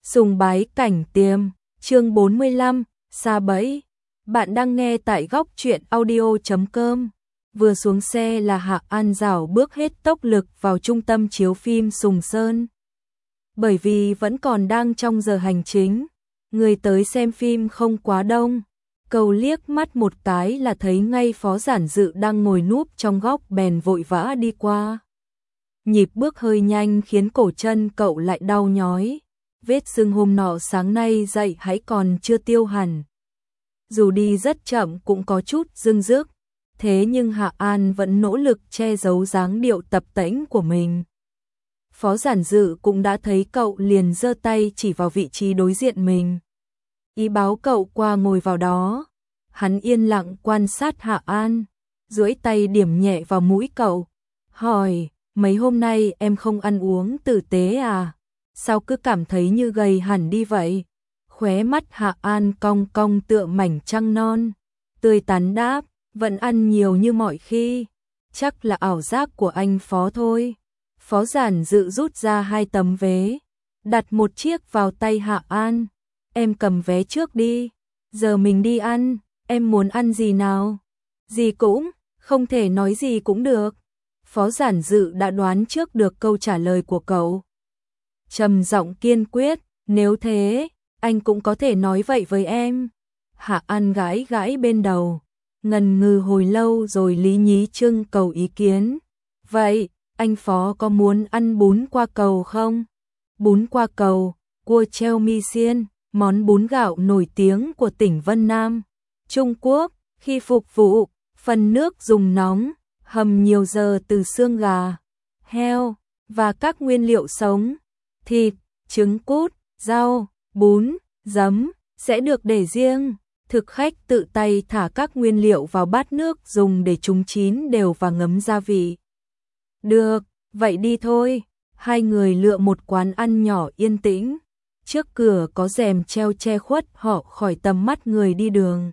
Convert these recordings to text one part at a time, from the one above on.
Sùng bái cảnh tiêm, chương 45, sa bẫy. Bạn đang nghe tại góc truyện audio.com. Vừa xuống xe là Hạ An rảo bước hết tốc lực vào trung tâm chiếu phim Sùng Sơn. Bởi vì vẫn còn đang trong giờ hành chính, người tới xem phim không quá đông. Cầu liếc mắt một cái là thấy ngay Phó Giản Dự đang ngồi núp trong góc bèn vội vã đi qua. Nhịp bước hơi nhanh khiến cổ chân cậu lại đau nhói. Vết sưng hôm nọ sáng nay dậy hãy còn chưa tiêu hẳn. Dù đi rất chậm cũng có chút dưng dứt, thế nhưng Hạ An vẫn nỗ lực che giấu dáng điệu tập tễnh của mình. Phó Giản Dự cũng đã thấy cậu liền giơ tay chỉ vào vị trí đối diện mình, ý báo cậu qua ngồi vào đó. Hắn yên lặng quan sát Hạ An, duỗi tay điểm nhẹ vào mũi cậu, hỏi: mấy hôm nay em không ăn uống tử tế à? Sao cứ cảm thấy như gầy hẳn đi vậy? Khóe mắt Hạ An cong cong tựa mảnh trăng non, tươi tắn đáp: vẫn ăn nhiều như mọi khi, chắc là ảo giác của anh Phó thôi. Phó Giản Dự rút ra 2 tấm vé, đặt một chiếc vào tay Hạ An. Em cầm vé trước đi, giờ mình đi ăn, em muốn ăn gì nào? Gì cũng, không thể nói gì cũng được. Phó Giản Dự đã đoán trước được câu trả lời của cậu. Trầm giọng kiên quyết: nếu thế, anh cũng có thể nói vậy với em. Hạ An gãi gãi bên đầu, ngần ngừ hồi lâu rồi lý nhí trưng cầu ý kiến. Vậy, anh Phó có muốn ăn bún qua cầu không? Bún qua cầu, cua treo mi xiên, món bún gạo nổi tiếng của tỉnh Vân Nam, Trung Quốc. Khi phục vụ, phần nước dùng nóng, hầm nhiều giờ từ xương gà, heo và các nguyên liệu sống. Thịt, trứng cút, rau, bún, giấm sẽ được để riêng. Thực khách tự tay thả các nguyên liệu vào bát nước dùng để chúng chín đều và ngấm gia vị. Được, vậy đi thôi. Hai người lựa một quán ăn nhỏ yên tĩnh. Trước cửa có rèm treo che khuất họ khỏi tầm mắt người đi đường.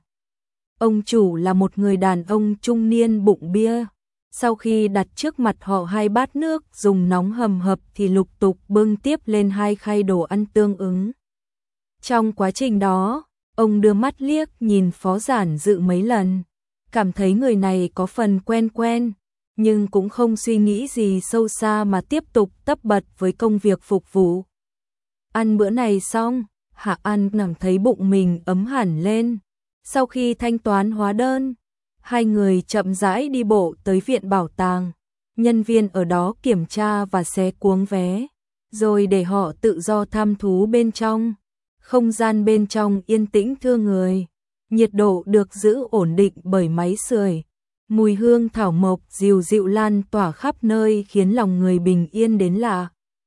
Ông chủ là một người đàn ông trung niên bụng bia. Sau khi đặt trước mặt họ 2 bát nước dùng nóng hầm hập thì lục tục bưng tiếp lên 2 khay đồ ăn tương ứng. Trong quá trình đó, ông đưa mắt liếc nhìn Phó Giản Dự mấy lần, cảm thấy người này có phần quen quen, nhưng cũng không suy nghĩ gì sâu xa mà tiếp tục tất bật với công việc phục vụ. Ăn bữa này xong, Hạ An cảm thấy bụng mình ấm hẳn lên. Sau khi thanh toán hóa đơn, hai người chậm rãi đi bộ tới viện bảo tàng. Nhân viên ở đó kiểm tra và xé cuống vé, rồi để họ tự do tham thú bên trong. Không gian bên trong yên tĩnh thương người, nhiệt độ được giữ ổn định bởi máy sưởi. Mùi hương thảo mộc dịu dịu lan tỏa khắp nơi khiến lòng người bình yên đến lạ.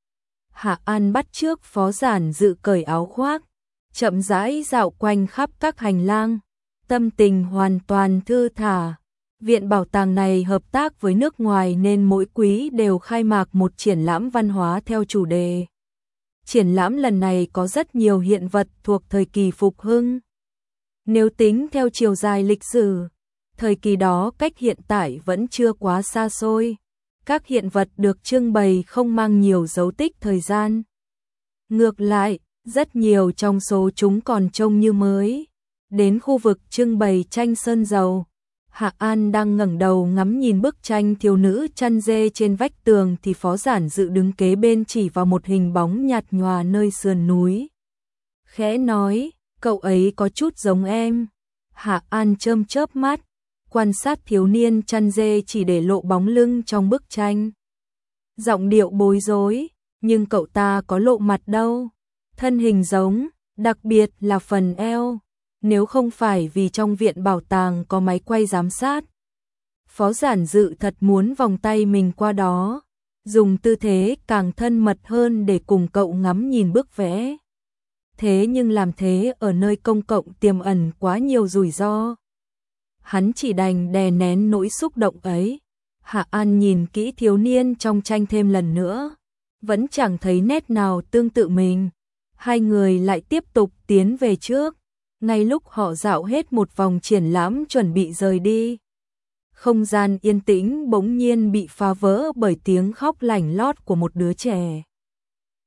Hạ An bắt chước Phó Giản Dự cởi áo khoác, chậm rãi dạo quanh khắp các hành lang. Tâm tình hoàn toàn thư thả. Viện bảo tàng này hợp tác với nước ngoài nên mỗi quý đều khai mạc một triển lãm văn hóa theo chủ đề. Triển lãm lần này có rất nhiều hiện vật thuộc thời kỳ phục hưng. Nếu tính theo chiều dài lịch sử, thời kỳ đó cách hiện tại vẫn chưa quá xa xôi. Các hiện vật được trưng bày không mang nhiều dấu tích thời gian. Ngược lại, rất nhiều trong số chúng còn trông như mới. Đến khu vực trưng bày tranh sơn dầu, Hạ An đang ngẩng đầu ngắm nhìn bức tranh thiếu nữ chăn dê trên vách tường thì Phó Giản Dự đứng kế bên chỉ vào một hình bóng nhạt nhòa nơi sườn núi. Khẽ nói: cậu ấy có chút giống em. Hạ An chớp chớp mắt, quan sát thiếu niên chăn dê chỉ để lộ bóng lưng trong bức tranh. Giọng điệu bối rối: nhưng cậu ta có lộ mặt đâu. Thân hình giống, đặc biệt là phần eo. Nếu không phải vì trong viện bảo tàng có máy quay giám sát, Phó Giản Dự thật muốn vòng tay mình qua đó, dùng tư thế càng thân mật hơn để cùng cậu ngắm nhìn bức vẽ. Thế nhưng làm thế ở nơi công cộng tiềm ẩn quá nhiều rủi ro. Hắn chỉ đành đè nén nỗi xúc động ấy. Hạ An nhìn kỹ thiếu niên trong tranh thêm lần nữa, vẫn chẳng thấy nét nào tương tự mình. Hai người lại tiếp tục tiến về trước. Ngay lúc họ dạo hết một vòng triển lãm chuẩn bị rời đi, không gian yên tĩnh bỗng nhiên bị phá vỡ bởi tiếng khóc lảnh lót của một đứa trẻ.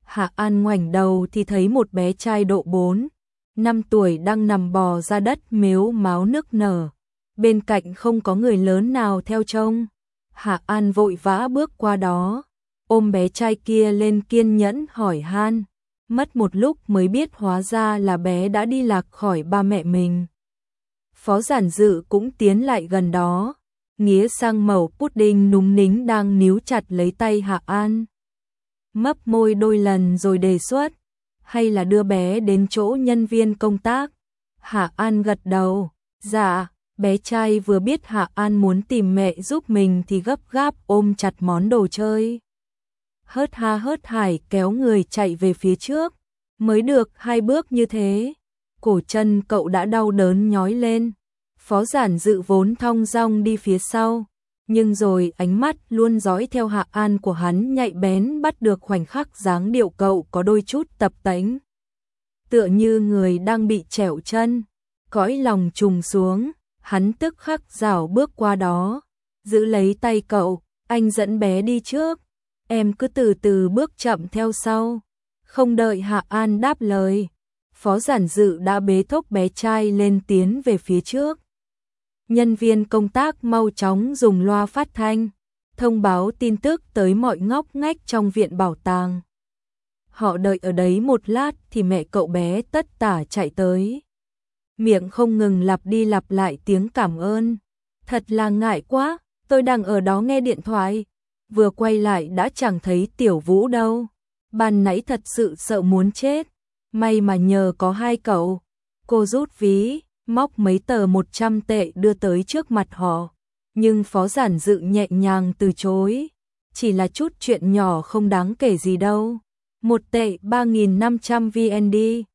Hạ An ngoảnh đầu thì thấy một bé trai độ 4, 5 tuổi đang nằm bò ra đất mếu máo nức nở. Bên cạnh không có người lớn nào theo trông. Hạ An vội vã bước qua đó, ôm bé trai kia lên kiên nhẫn hỏi han. Mất một lúc mới biết hóa ra là bé đã đi lạc khỏi ba mẹ mình. Phó Giản Dự cũng tiến lại gần đó, nghía sang mẩu pudding núm nính đang níu chặt lấy tay Hạ An. Mấp môi đôi lần rồi đề xuất, hay là đưa bé đến chỗ nhân viên công tác. Hạ An gật đầu, dạ. Bé trai vừa biết Hạ An muốn tìm mẹ giúp mình thì gấp gáp ôm chặt món đồ chơi. Hớt ha hớt hải kéo người chạy về phía trước, mới được 2 bước như thế, cổ chân cậu đã đau đớn nhói lên. Phó Giản Dự vốn thong dong đi phía sau, nhưng rồi ánh mắt luôn dõi theo Hạ An của hắn nhạy bén bắt được khoảnh khắc dáng điệu cậu có đôi chút tập tễnh. Tựa như người đang bị trẹo chân, cõi lòng trùng xuống. Hắn tức khắc rảo bước qua đó, giữ lấy tay cậu, anh dẫn bé đi trước, em cứ từ từ bước chậm theo sau. Không đợi Hạ An đáp lời, Phó Giản Dự đã bế thốc bé trai lên tiến về phía trước. Nhân viên công tác mau chóng dùng loa phát thanh, thông báo tin tức tới mọi ngóc ngách trong viện bảo tàng. Họ đợi ở đấy một lát thì mẹ cậu bé tất tả chạy tới. Miệng không ngừng lặp đi lặp lại tiếng cảm ơn. Thật là ngại quá, tôi đang ở đó nghe điện thoại. Vừa quay lại đã chẳng thấy Tiểu Vũ đâu. Ban nãy thật sự sợ muốn chết. May mà nhờ có hai cậu. Cô rút ví, móc mấy tờ 100 tệ đưa tới trước mặt họ. Nhưng Phó Giản Dự nhẹ nhàng từ chối. Chỉ là chút chuyện nhỏ không đáng kể gì đâu. 1 tệ 3.500 VND.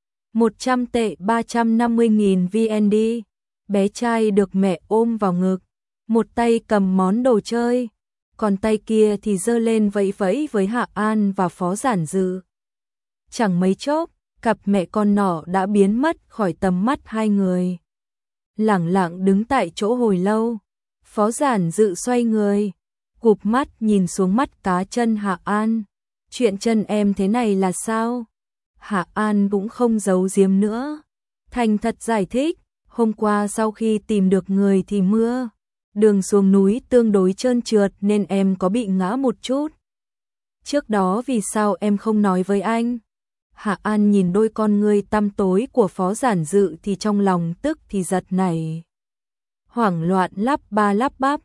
100 tệ 350.000 VND. Bé trai được mẹ ôm vào ngực, một tay cầm món đồ chơi, còn tay kia thì giơ lên vẫy vẫy với Hạ An và Phó Giản Dự. Chẳng mấy chốc, cặp mẹ con nọ đã biến mất khỏi tầm mắt hai người. Lẳng lặng đứng tại chỗ hồi lâu, Phó Giản Dự xoay người, cụp mắt nhìn xuống mắt cá chân Hạ An. Chuyện chân em thế này là sao? Hạ An cũng không giấu giếm nữa, thành thật giải thích, hôm qua sau khi tìm được người thì mưa, đường xuống núi tương đối trơn trượt nên em có bị ngã một chút. Trước đó vì sao em không nói với anh? Hạ An nhìn đôi con ngươi tăm tối của Phó Giản Dự thì trong lòng tức thì giật nảy. Hoảng loạn lắp ba lắp bắp,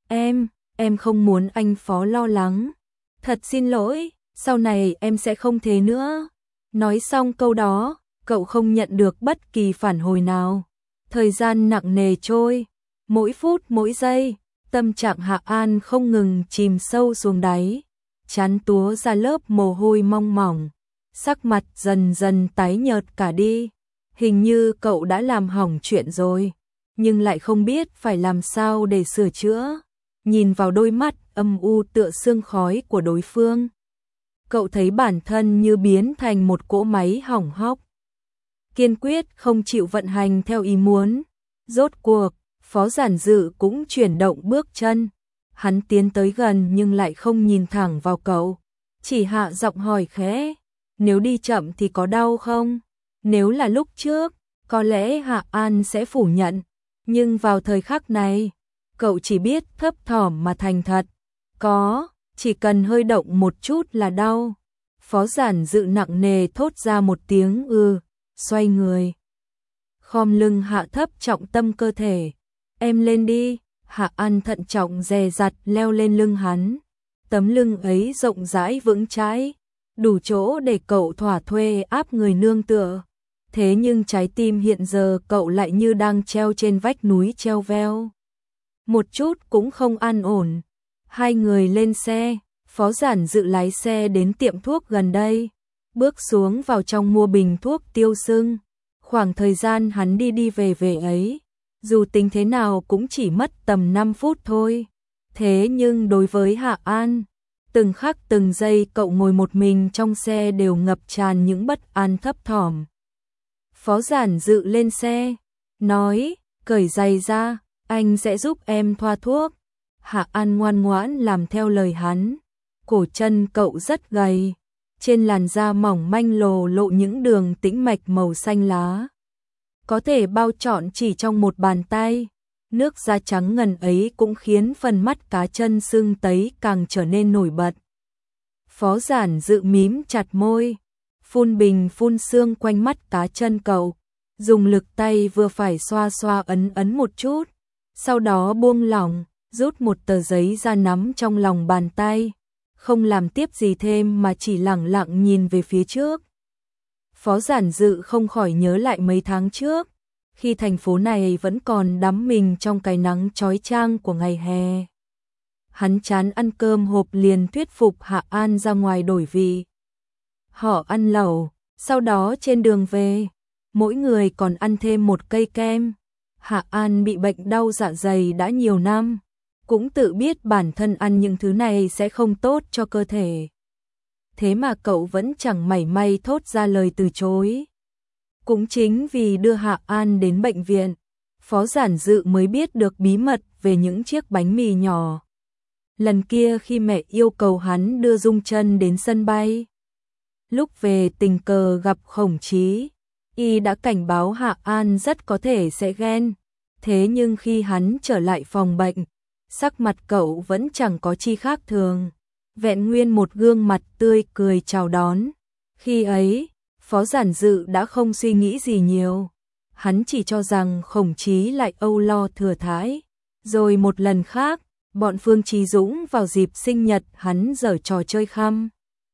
em không muốn anh Phó lo lắng. Thật xin lỗi, sau này em sẽ không thế nữa. Nói xong câu đó, cậu không nhận được bất kỳ phản hồi nào. Thời gian nặng nề trôi, mỗi phút mỗi giây, tâm trạng Hạ An không ngừng chìm sâu xuống đáy, trán túa ra lớp mồ hôi mong mỏng, sắc mặt dần dần tái nhợt cả đi. Hình như cậu đã làm hỏng chuyện rồi, nhưng lại không biết phải làm sao để sửa chữa. Nhìn vào đôi mắt âm u tựa sương khói của đối phương, cậu thấy bản thân như biến thành một cỗ máy hỏng hóc, kiên quyết không chịu vận hành theo ý muốn. Rốt cuộc, Phó Giản Dự cũng chuyển động bước chân. Hắn tiến tới gần nhưng lại không nhìn thẳng vào cậu, chỉ hạ giọng hỏi khẽ, nếu đi chậm thì có đau không? Nếu là lúc trước, có lẽ Hạ An sẽ phủ nhận, nhưng vào thời khắc này, cậu chỉ biết thấp thỏm mà thành thật. Có, chỉ cần hơi động một chút là đau. Phó Giản Dự nặng nề thốt ra một tiếng xoay người, khom lưng hạ thấp trọng tâm cơ thể. Em lên đi. Hạ An thận trọng dè dặt leo lên lưng hắn. Tấm lưng ấy rộng rãi vững chãi, đủ chỗ để cậu thỏa thuê áp người nương tựa. Thế nhưng trái tim hiện giờ cậu lại như đang treo trên vách núi treo veo, một chút cũng không an ổn. Hai người lên xe, Phó Giản Dự lái xe đến tiệm thuốc gần đây, bước xuống vào trong mua bình thuốc tiêu sưng. Khoảng thời gian hắn đi đi về về ấy, dù tính thế nào cũng chỉ mất tầm 5 phút thôi. Thế nhưng đối với Hạ An, từng khắc từng giây cậu ngồi một mình trong xe đều ngập tràn những bất an thấp thỏm. Phó Giản Dự lên xe, nói, cởi giày ra, anh sẽ giúp em thoa thuốc. Hạ An ngoan ngoãn làm theo lời hắn. Cổ chân cậu rất gầy, trên làn da mỏng manh lộ những đường tĩnh mạch màu xanh lá. Có thể bao trọn chỉ trong một bàn tay. Nước da trắng ngần ấy cũng khiến phần mắt cá chân sưng tấy càng trở nên nổi bật. Phó Giản Dự mím chặt môi, phun bình phun sương quanh mắt cá chân cậu, dùng lực tay vừa phải xoa xoa ấn một chút, sau đó buông lỏng, rút một tờ giấy ra nắm trong lòng bàn tay, không làm tiếp gì thêm mà chỉ lẳng lặng nhìn về phía trước. Phó Giản Dự không khỏi nhớ lại mấy tháng trước, khi thành phố này vẫn còn đắm mình trong cái nắng chói chang của ngày hè. Hắn chán ăn cơm hộp liền thuyết phục Hạ An ra ngoài đổi vị. Họ ăn lẩu, sau đó trên đường về, mỗi người còn ăn thêm một cây kem. Hạ An bị bệnh đau dạ dày đã nhiều năm, cũng tự biết bản thân ăn những thứ này sẽ không tốt cho cơ thể. Thế mà cậu vẫn chẳng mảy may thốt ra lời từ chối. Cũng chính vì đưa Hạ An đến bệnh viện, Phó Giản Dự mới biết được bí mật về những chiếc bánh mì nhỏ. Lần kia khi mẹ yêu cầu hắn đưa Dung Chân đến sân bay. Lúc về tình cờ gặp Khổng Chí, y đã cảnh báo Hạ An rất có thể sẽ ghen. Thế nhưng khi hắn trở lại phòng bệnh, sắc mặt cậu vẫn chẳng có chi khác thường. Vẹn nguyên một gương mặt tươi cười chào đón. Khi ấy, Phó Giản Dự đã không suy nghĩ gì nhiều. Hắn chỉ cho rằng Khổng Chí lại âu lo thừa thãi. Rồi một lần khác, bọn Phương Chí Dũng vào dịp sinh nhật hắn giở trò chơi khăm.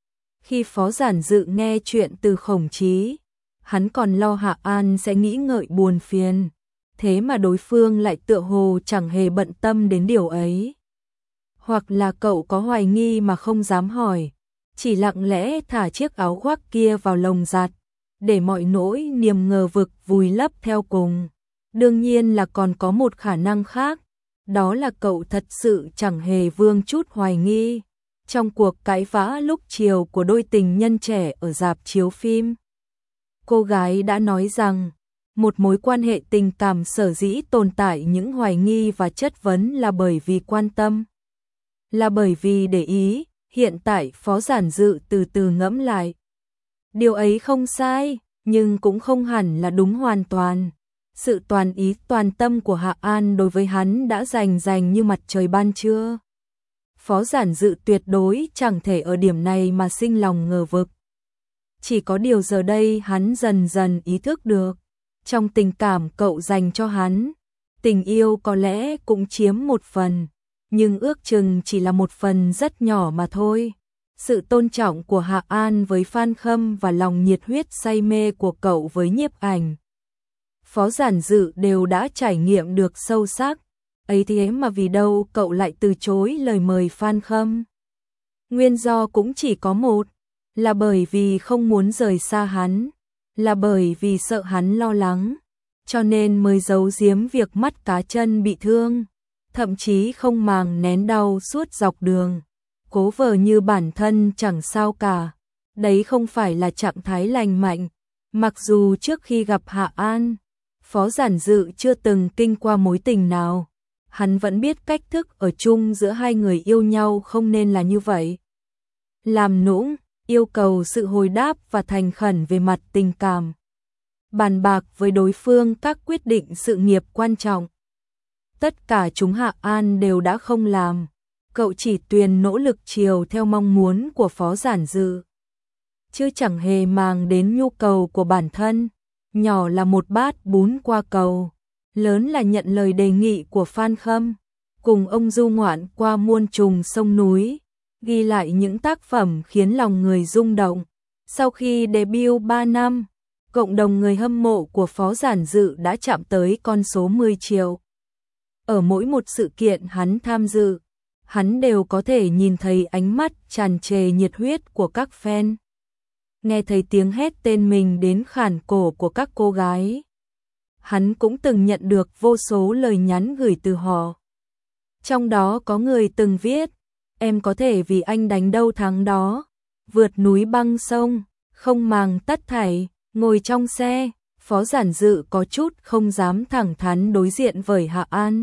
Khi Phó Giản Dự nghe chuyện từ Khổng Chí, hắn còn lo Hạ An sẽ nghĩ ngợi buồn phiền. Thế mà đối phương lại tựa hồ chẳng hề bận tâm đến điều ấy. Hoặc là cậu có hoài nghi mà không dám hỏi, chỉ lặng lẽ thả chiếc áo khoác kia vào lồng giặt, để mọi nỗi niềm ngờ vực vùi lấp theo cùng. Đương nhiên là còn có một khả năng khác, đó là cậu thật sự chẳng hề vương chút hoài nghi. Trong cuộc cãi vã lúc chiều của đôi tình nhân trẻ ở rạp chiếu phim, cô gái đã nói rằng, một mối quan hệ tình cảm sở dĩ tồn tại những hoài nghi và chất vấn là bởi vì quan tâm, là bởi vì để ý. Hiện tại Phó Giản Dự từ từ ngẫm lại. Điều ấy không sai, nhưng cũng không hẳn là đúng hoàn toàn. Sự toàn ý toàn tâm của Hạ An đối với hắn đã rành như mặt trời ban trưa. Phó Giản Dự tuyệt đối chẳng thể ở điểm này mà sinh lòng ngờ vực. Chỉ có điều giờ đây hắn dần dần ý thức được, trong tình cảm cậu dành cho hắn, tình yêu có lẽ cũng chiếm một phần, nhưng ước chừng chỉ là một phần rất nhỏ mà thôi. Sự tôn trọng của Hạ An với Phan Khâm và lòng nhiệt huyết say mê của cậu với nhiếp ảnh, Phó Giản Dự đều đã trải nghiệm được sâu sắc. Ấy thế mà vì đâu cậu lại từ chối lời mời Phan Khâm? Nguyên do cũng chỉ có một, là bởi vì không muốn rời xa hắn, là bởi vì sợ hắn lo lắng, cho nên mới giấu giếm việc mắt cá chân bị thương, thậm chí không màng nén đau suốt dọc đường, cố vờ như bản thân chẳng sao cả. Đấy không phải là trạng thái lành mạnh. Mặc dù trước khi gặp Hạ An, Phó Giản Dự chưa từng kinh qua mối tình nào, hắn vẫn biết cách thức ở chung giữa hai người yêu nhau không nên là như vậy. Làm nũng, yêu cầu sự hồi đáp và thành khẩn về mặt tình cảm. Bàn bạc với đối phương các quyết định sự nghiệp quan trọng. Tất cả chúng Hạ An đều đã không làm, cậu chỉ tùy nỗ lực chiều theo mong muốn của Phó Giản Dự, chứ chẳng hề màng đến nhu cầu của bản thân. Nhỏ là một bát bún qua cầu, lớn là nhận lời đề nghị của Phan Khâm, cùng ông du ngoạn qua muôn trùng sông núi, ghi lại những tác phẩm khiến lòng người rung động. Sau khi debut 3 năm, cộng đồng người hâm mộ của Phó Giản Dự đã chạm tới con số 10 triệu. Ở mỗi một sự kiện hắn tham dự, hắn đều có thể nhìn thấy ánh mắt tràn trề nhiệt huyết của các fan. Nghe thấy tiếng hét tên mình đến khản cổ của các cô gái. Hắn cũng từng nhận được vô số lời nhắn gửi từ họ. Trong đó có người từng viết, em có thể vì anh đánh đâu thắng đó, vượt núi băng sông, không màng tất thảy, ngồi trong xe. Phó Giản Dự có chút không dám thẳng thắn đối diện với Hạ An.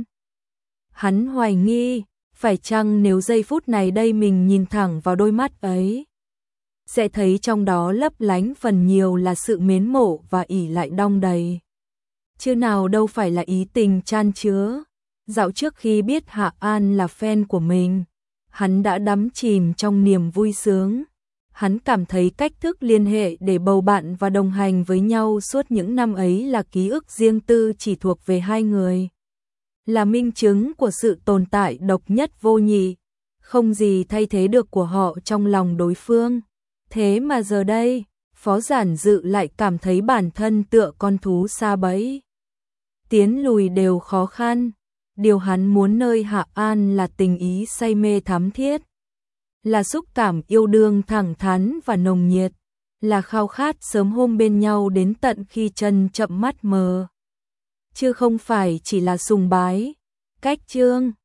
Hắn hoài nghi, phải chăng nếu giây phút này đây mình nhìn thẳng vào đôi mắt ấy, sẽ thấy trong đó lấp lánh phần nhiều là sự mến mộ và ỷ lại đong đầy. Chứ nào đâu phải là ý tình chan chứa. Dạo trước khi biết Hạ An là fan của mình, hắn đã đắm chìm trong niềm vui sướng. Hắn cảm thấy cách thức liên hệ để bầu bạn và đồng hành với nhau suốt những năm ấy là ký ức riêng tư chỉ thuộc về hai người. Là minh chứng của sự tồn tại độc nhất vô nhị, không gì thay thế được của họ trong lòng đối phương. Thế mà giờ đây, Phó Giản Dự lại cảm thấy bản thân tựa con thú sa bẫy. Tiến lùi đều khó khăn, điều hắn muốn nơi Hạ An là tình ý say mê thắm thiết, là xúc cảm yêu đương thẳng thắn và nồng nhiệt, là khao khát sớm hôm bên nhau đến tận khi chân chậm mắt mờ. Chứ không phải chỉ là sùng bái. Cách chương